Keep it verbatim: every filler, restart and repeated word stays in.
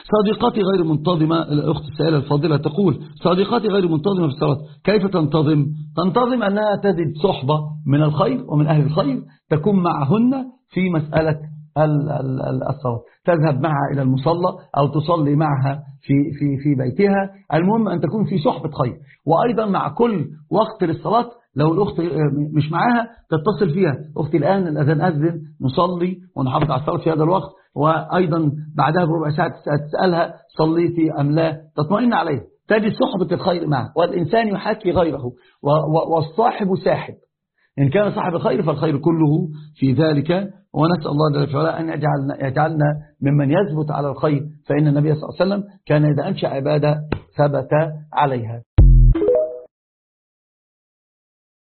صديقتي غير منتظمة. الأخت السائلة الفاضلة تقول صديقتي غير منتظمة في الصلاة، كيف تنتظم؟ تنتظم أنها تجد صحبة من الخير ومن أهل الخير تكون معهن في مسألة الصلاة، تذهب معها إلى المصلى أو تصلي معها في في في بيتها، المهم أن تكون في صحبة خير. وأيضا مع كل وقت للصلاة لو الأخت مش معاها تتصل فيها، أختي الآن الأذان أذن نصلي ونحافظ على الصلاة في هذا الوقت، وأيضا بعدها بربع ساعة تسألها صليتي أم لا، تطمئن عليها، تجد صحبة الخير معه. والإنسان يحاكي غيره والصاحب ساحب، إن كان صاحب الخير فالخير كله في ذلك. ونسأل الله جل وعلا أن يجعلنا, يجعلنا ممن يثبت على الخير، فإن النبي صلى الله عليه وسلم كان إذا أنشأ عبادة ثبت عليها.